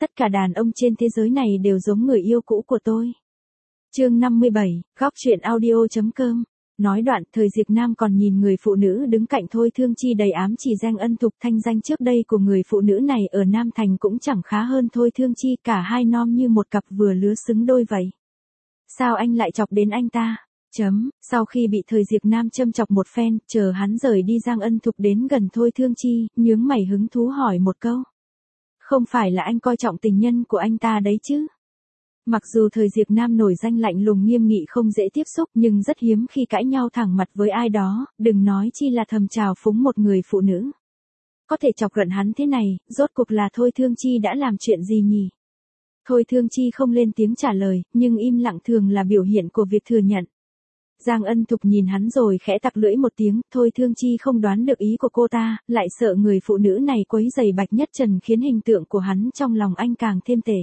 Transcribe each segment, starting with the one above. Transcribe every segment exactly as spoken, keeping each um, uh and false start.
tất cả đàn ông trên thế giới này đều giống người yêu cũ của tôi. Chương năm mươi bảy, góc truyện audio.com. Nói đoạn, Thời Diệp Nam còn nhìn người phụ nữ đứng cạnh Thôi Thương Chi đầy ám chỉ Giang Ân Thục. Thanh danh trước đây của người phụ nữ này ở Nam Thành cũng chẳng khá hơn Thôi Thương Chi, cả hai nom như một cặp vừa lứa xứng đôi vậy. Sao anh lại chọc đến anh ta? Chấm, sau khi bị Thời Diệp Nam châm chọc một phen, chờ hắn rời đi, Giang Ân Thục đến gần Thôi Thương Chi, nhướng mày hứng thú hỏi một câu. Không phải là anh coi trọng tình nhân của anh ta đấy chứ? Mặc dù Thời Diệp Nam nổi danh lạnh lùng nghiêm nghị không dễ tiếp xúc, nhưng rất hiếm khi cãi nhau thẳng mặt với ai đó, đừng nói chi là thầm chào phúng một người phụ nữ. Có thể chọc giận hắn thế này, rốt cuộc là Thôi Thương Chi đã làm chuyện gì nhỉ? Thôi Thương Chi không lên tiếng trả lời, nhưng im lặng thường là biểu hiện của việc thừa nhận. Giang Ân Thục nhìn hắn rồi khẽ tặc lưỡi một tiếng, Thôi Thương Chi không đoán được ý của cô ta, lại sợ người phụ nữ này quấy rầy Bạch Nhất Trần khiến hình tượng của hắn trong lòng anh càng thêm tệ.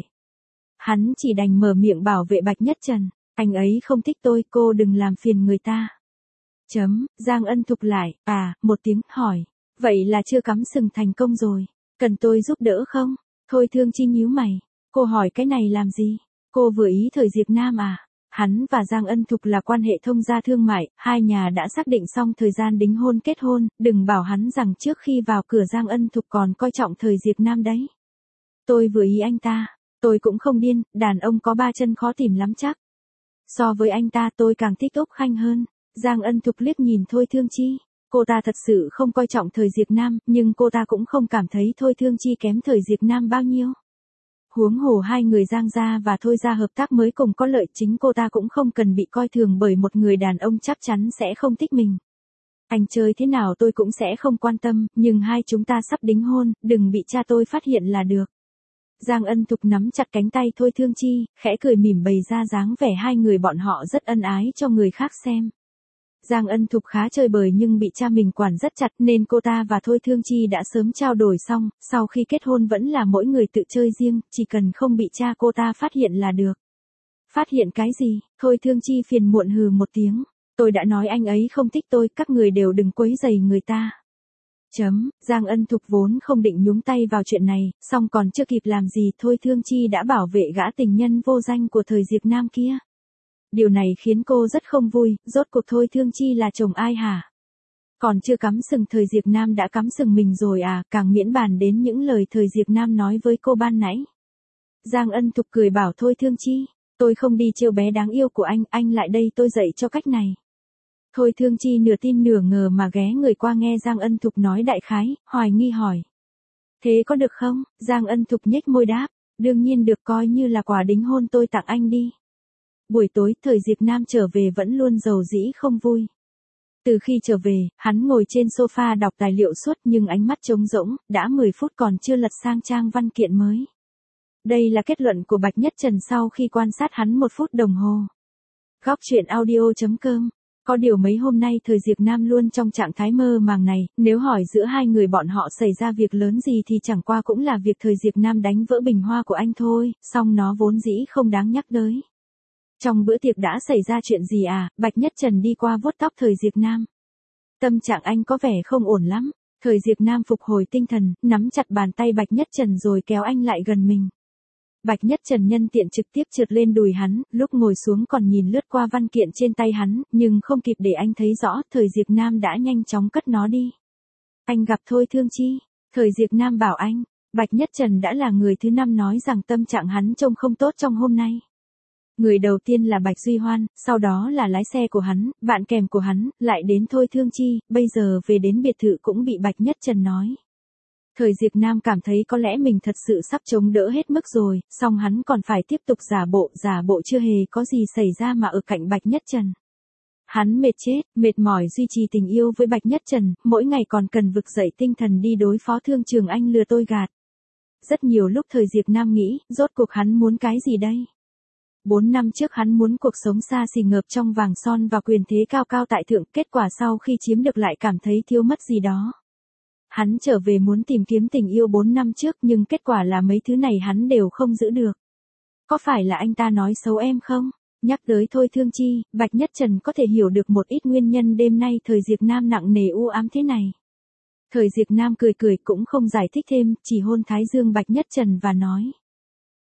Hắn chỉ đành mở miệng bảo vệ Bạch Nhất Trần, anh ấy không thích tôi, cô đừng làm phiền người ta. Chấm, Giang Ân Thục lại, à, một tiếng, hỏi, vậy là chưa cắm sừng thành công rồi, cần tôi giúp đỡ không? Thôi Thương Chi nhíu mày, cô hỏi cái này làm gì? Cô vừa ý Thời Diệp Nam à? Hắn và Giang Ân Thục là quan hệ thông gia thương mại, hai nhà đã xác định xong thời gian đính hôn kết hôn, đừng bảo hắn rằng trước khi vào cửa Giang Ân Thục còn coi trọng Thời Diệp Nam đấy. Tôi vừa ý anh ta, tôi cũng không điên, đàn ông có ba chân khó tìm lắm chắc. So với anh ta tôi càng thích Úc Khanh hơn. Giang Ân Thục liếc nhìn Thôi Thương Chi, cô ta thật sự không coi trọng Thời Diệp Nam, nhưng cô ta cũng không cảm thấy Thôi Thương Chi kém Thời Diệp Nam bao nhiêu. Huống hồ hai người Giang gia và Thôi gia hợp tác mới cùng có lợi, chính cô ta cũng không cần bị coi thường bởi một người đàn ông chắc chắn sẽ không thích mình. Anh chơi thế nào tôi cũng sẽ không quan tâm, nhưng hai chúng ta sắp đính hôn, đừng bị cha tôi phát hiện là được. Giang Ân Thục nắm chặt cánh tay Thôi Thương Chi, khẽ cười mỉm bày ra dáng vẻ hai người bọn họ rất ân ái cho người khác xem. Giang Ân Thục khá chơi bời nhưng bị cha mình quản rất chặt nên cô ta và Thôi Thương Chi đã sớm trao đổi xong, sau khi kết hôn vẫn là mỗi người tự chơi riêng, chỉ cần không bị cha cô ta phát hiện là được. Phát hiện cái gì? Thôi Thương Chi phiền muộn hừ một tiếng, tôi đã nói anh ấy không thích tôi, các người đều đừng quấy rầy người ta. Chấm, Giang Ân Thục vốn không định nhúng tay vào chuyện này, song còn chưa kịp làm gì Thôi Thương Chi đã bảo vệ gã tình nhân vô danh của Thời Diệp Nam kia. Điều này khiến cô rất không vui, rốt cuộc Thôi Thương Chi là chồng ai hả? Còn chưa cắm sừng Thời Diệp Nam đã cắm sừng mình rồi à, càng miễn bàn đến những lời Thời Diệp Nam nói với cô ban nãy. Giang Ân Thục cười bảo Thôi Thương Chi, tôi không đi trêu bé đáng yêu của anh, anh lại đây tôi dạy cho cách này. Thôi Thương Chi nửa tin nửa ngờ mà ghé người qua nghe Giang Ân Thục nói đại khái, hoài nghi hỏi. Thế có được không? Giang Ân Thục nhếch môi đáp, đương nhiên được, coi như là quà đính hôn tôi tặng anh đi. Buổi tối, Thời Diệp Nam trở về vẫn luôn rầu rĩ không vui. Từ khi trở về, hắn ngồi trên sofa đọc tài liệu suốt nhưng ánh mắt trống rỗng, đã mười phút còn chưa lật sang trang văn kiện mới. Đây là kết luận của Bạch Nhất Trần sau khi quan sát hắn một phút đồng hồ. Góc truyện audio.com. Có điều mấy hôm nay Thời Diệp Nam luôn trong trạng thái mơ màng này, nếu hỏi giữa hai người bọn họ xảy ra việc lớn gì thì chẳng qua cũng là việc Thời Diệp Nam đánh vỡ bình hoa của anh thôi, song nó vốn dĩ không đáng nhắc tới. Trong bữa tiệc đã xảy ra chuyện gì à? Bạch Nhất Trần đi qua vuốt tóc Thời Diệp Nam. Tâm trạng anh có vẻ không ổn lắm. Thời Diệp Nam phục hồi tinh thần, nắm chặt bàn tay Bạch Nhất Trần rồi kéo anh lại gần mình. Bạch Nhất Trần nhân tiện trực tiếp trượt lên đùi hắn, lúc ngồi xuống còn nhìn lướt qua văn kiện trên tay hắn, nhưng không kịp để anh thấy rõ, Thời Diệp Nam đã nhanh chóng cất nó đi. Anh gặp Thôi Thương Chi. Thời Diệp Nam bảo anh. Bạch Nhất Trần đã là người thứ năm nói rằng tâm trạng hắn trông không tốt trong hôm nay. Người đầu tiên là Bạch Duy Hoan, sau đó là lái xe của hắn, bạn kèm của hắn, lại đến Thôi Thương Chi, bây giờ về đến biệt thự cũng bị Bạch Nhất Trần nói. Thời Diệp Nam cảm thấy có lẽ mình thật sự sắp chống đỡ hết mức rồi, song hắn còn phải tiếp tục giả bộ, giả bộ chưa hề có gì xảy ra mà ở cạnh Bạch Nhất Trần. Hắn mệt chết, mệt mỏi duy trì tình yêu với Bạch Nhất Trần, mỗi ngày còn cần vực dậy tinh thần đi đối phó Thương Trường Anh lừa tôi gạt. Rất nhiều lúc Thời Diệp Nam nghĩ, rốt cuộc hắn muốn cái gì đây? Bốn năm trước hắn muốn cuộc sống xa xỉ ngập trong vàng son và quyền thế cao cao tại thượng, kết quả sau khi chiếm được lại cảm thấy thiếu mất gì đó. Hắn trở về muốn tìm kiếm tình yêu bốn năm trước nhưng kết quả là mấy thứ này hắn đều không giữ được. Có phải là anh ta nói xấu em không? Nhắc tới Thôi Thương Chi, Bạch Nhất Trần có thể hiểu được một ít nguyên nhân đêm nay Thời Diệp Nam nặng nề u ám thế này. Thời Diệp Nam cười cười cũng không giải thích thêm, chỉ hôn thái dương Bạch Nhất Trần và nói.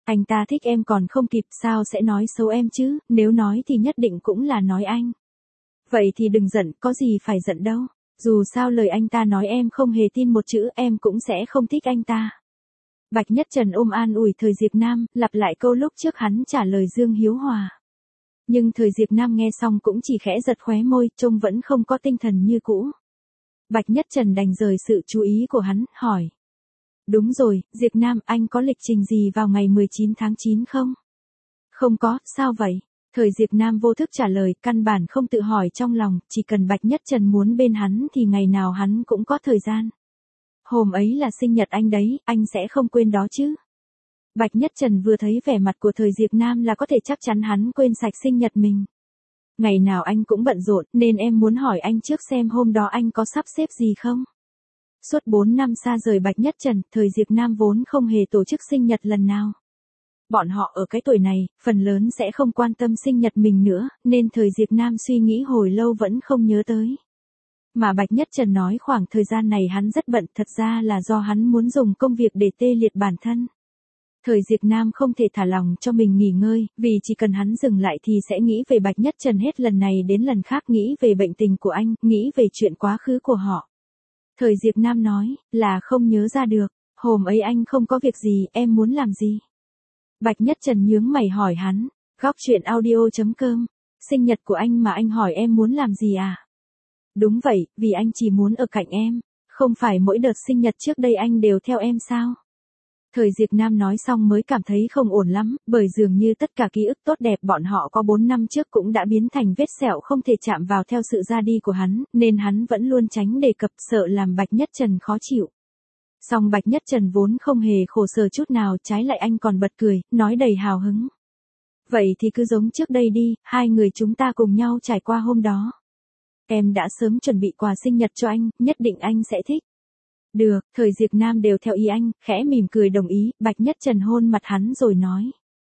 Anh ta thích em còn không kịp sao sẽ nói xấu em chứ, nếu nói thì nhất định cũng là nói anh. Vậy thì đừng giận, có gì phải giận đâu. Dù sao lời anh ta nói em không hề tin một chữ, em cũng sẽ không thích anh ta. Bạch Nhất Trần ôm an ủi Thời Diệp Nam, lặp lại câu lúc trước hắn trả lời Dương Hiếu Hòa. Nhưng Thời Diệp Nam nghe xong cũng chỉ khẽ giật khóe môi, trông vẫn không có tinh thần như cũ. Bạch Nhất Trần đành rời sự chú ý của hắn, hỏi. Đúng rồi, Diệp Nam, anh có lịch trình gì vào ngày mười chín tháng chín không? Không có, sao vậy? Thời Diệp Nam vô thức trả lời, căn bản không tự hỏi trong lòng, chỉ cần Bạch Nhất Trần muốn bên hắn thì ngày nào hắn cũng có thời gian. Hôm ấy là sinh nhật anh đấy, anh sẽ không quên đó chứ? Bạch Nhất Trần vừa thấy vẻ mặt của Thời Diệp Nam là có thể chắc chắn hắn quên sạch sinh nhật mình. Ngày nào anh cũng bận rộn, nên em muốn hỏi anh trước xem hôm đó anh có sắp xếp gì không? Suốt bốn năm xa rời Bạch Nhất Trần, Thời Diệp Nam vốn không hề tổ chức sinh nhật lần nào. Bọn họ ở cái tuổi này, phần lớn sẽ không quan tâm sinh nhật mình nữa, nên Thời Diệp Nam suy nghĩ hồi lâu vẫn không nhớ tới. Mà Bạch Nhất Trần nói khoảng thời gian này hắn rất bận, thật ra là do hắn muốn dùng công việc để tê liệt bản thân. Thời Diệp Nam không thể thả lòng cho mình nghỉ ngơi, vì chỉ cần hắn dừng lại thì sẽ nghĩ về Bạch Nhất Trần hết lần này đến lần khác, nghĩ về bệnh tình của anh, nghĩ về chuyện quá khứ của họ. Thời Diệp Nam nói, là không nhớ ra được, hôm ấy anh không có việc gì, em muốn làm gì? Bạch Nhất Trần nhướng mày hỏi hắn, góc truyện audio chấm com, sinh nhật của anh mà anh hỏi em muốn làm gì à? Đúng vậy, vì anh chỉ muốn ở cạnh em, không phải mỗi đợt sinh nhật trước đây anh đều theo em sao? Thời Diệp Nam nói xong mới cảm thấy không ổn lắm, bởi dường như tất cả ký ức tốt đẹp bọn họ có bốn năm trước cũng đã biến thành vết sẹo không thể chạm vào theo sự ra đi của hắn, nên hắn vẫn luôn tránh đề cập, sợ làm Bạch Nhất Trần khó chịu. Song Bạch Nhất Trần vốn không hề khổ sở chút nào, trái lại anh còn bật cười, nói đầy hào hứng. Vậy thì cứ giống trước đây đi, hai người chúng ta cùng nhau trải qua hôm đó. Em đã sớm chuẩn bị quà sinh nhật cho anh, nhất định anh sẽ thích. Được, Thời Diệp Nam đều theo ý anh, khẽ mỉm cười đồng ý, Bạch Nhất Trần hôn mặt hắn rồi nói.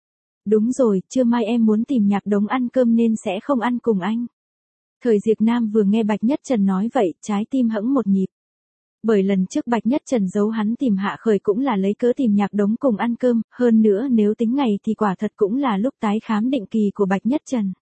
Đúng rồi, trưa mai em muốn tìm Nhạc Đống ăn cơm nên sẽ không ăn cùng anh. Thời Diệp Nam vừa nghe Bạch Nhất Trần nói vậy, trái tim hẫng một nhịp. Bởi lần trước Bạch Nhất Trần giấu hắn tìm Hạ Khởi cũng là lấy cớ tìm Nhạc Đống cùng ăn cơm, hơn nữa nếu tính ngày thì quả thật cũng là lúc tái khám định kỳ của Bạch Nhất Trần.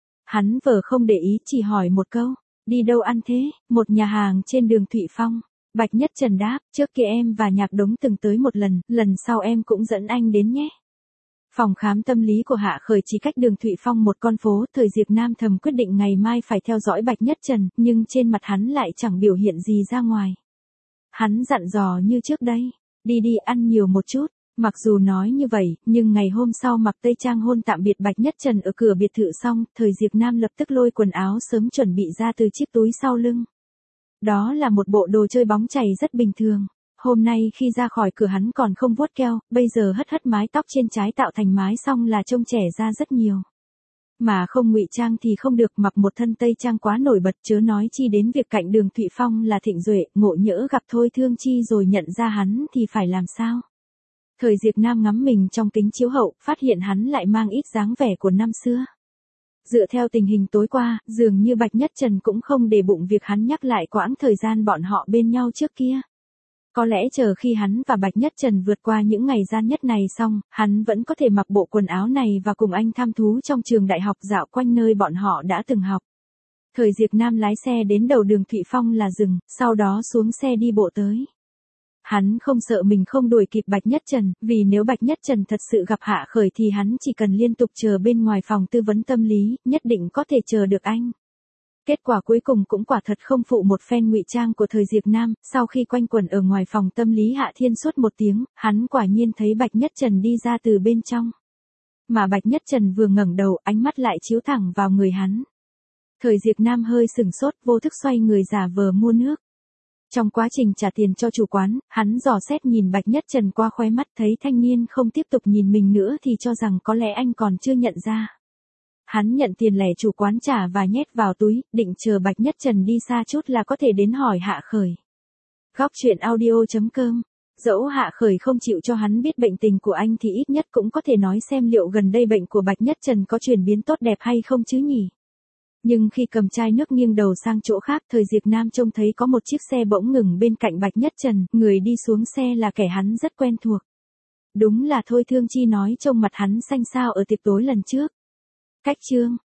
Hắn vờ không để ý, chỉ hỏi một câu, đi đâu ăn thế? Một nhà hàng trên đường Thụy Phong. Bạch Nhất Trần đáp, trước kia em và Nhạc Đống từng tới một lần, lần sau em cũng dẫn anh đến nhé. Phòng khám tâm lý của Hạ Khởi chỉ cách đường Thụy Phong một con phố, Thời Diệp Nam thầm quyết định ngày mai phải theo dõi Bạch Nhất Trần, nhưng trên mặt hắn lại chẳng biểu hiện gì ra ngoài. Hắn dặn dò như trước đây, đi đi ăn nhiều một chút. Mặc dù nói như vậy, nhưng ngày hôm sau mặc tây trang hôn tạm biệt Bạch Nhất Trần ở cửa biệt thự xong, Thời Diệp Nam lập tức lôi quần áo sớm chuẩn bị ra từ chiếc túi sau lưng. Đó là một bộ đồ chơi bóng chày rất bình thường. Hôm nay khi ra khỏi cửa hắn còn không vuốt keo, bây giờ hất hất mái tóc trên trái tạo thành mái xong là trông trẻ ra rất nhiều. Mà không ngụy trang thì không được, mặc một thân tây trang quá nổi bật, chớ nói chi đến việc cạnh đường Thụy Phong là Thịnh Duệ, ngộ nhỡ gặp Thôi Thương Chi rồi nhận ra hắn thì phải làm sao? Thời Diệp Nam ngắm mình trong kính chiếu hậu, phát hiện hắn lại mang ít dáng vẻ của năm xưa. Dựa theo tình hình tối qua, dường như Bạch Nhất Trần cũng không để bụng việc hắn nhắc lại quãng thời gian bọn họ bên nhau trước kia. Có lẽ chờ khi hắn và Bạch Nhất Trần vượt qua những ngày gian nhất này xong, hắn vẫn có thể mặc bộ quần áo này và cùng anh tham thú trong trường đại học dạo quanh nơi bọn họ đã từng học. Thời Diệp Nam lái xe đến đầu đường Thụy Phong là dừng, sau đó xuống xe đi bộ tới. Hắn không sợ mình không đuổi kịp Bạch Nhất Trần, vì nếu Bạch Nhất Trần thật sự gặp Hạ Khởi thì hắn chỉ cần liên tục chờ bên ngoài phòng tư vấn tâm lý, nhất định có thể chờ được anh. Kết quả cuối cùng cũng quả thật không phụ một phen ngụy trang của Thời Diệp Nam, sau khi quanh quẩn ở ngoài phòng tâm lý Hạ Thiên suốt một tiếng, hắn quả nhiên thấy Bạch Nhất Trần đi ra từ bên trong. Mà Bạch Nhất Trần vừa ngẩng đầu, ánh mắt lại chiếu thẳng vào người hắn. Thời Diệp Nam hơi sừng sốt, vô thức xoay người giả vờ mua nước. Trong quá trình trả tiền cho chủ quán, hắn dò xét nhìn Bạch Nhất Trần qua khóe mắt, thấy thanh niên không tiếp tục nhìn mình nữa thì cho rằng có lẽ anh còn chưa nhận ra. Hắn nhận tiền lẻ chủ quán trả và nhét vào túi, định chờ Bạch Nhất Trần đi xa chút là có thể đến hỏi Hạ Khởi. Góc truyện audio chấm com. Dẫu Hạ Khởi không chịu cho hắn biết bệnh tình của anh thì ít nhất cũng có thể nói xem liệu gần đây bệnh của Bạch Nhất Trần có chuyển biến tốt đẹp hay không chứ nhỉ. Nhưng khi cầm chai nước nghiêng đầu sang chỗ khác, Thời Diệp Nam trông thấy có một chiếc xe bỗng ngừng bên cạnh Bạch Nhất Trần, người đi xuống xe là kẻ hắn rất quen thuộc. Đúng là Thôi Thương Chi nói trông mặt hắn xanh xao ở tiệc tối lần trước. Cách chương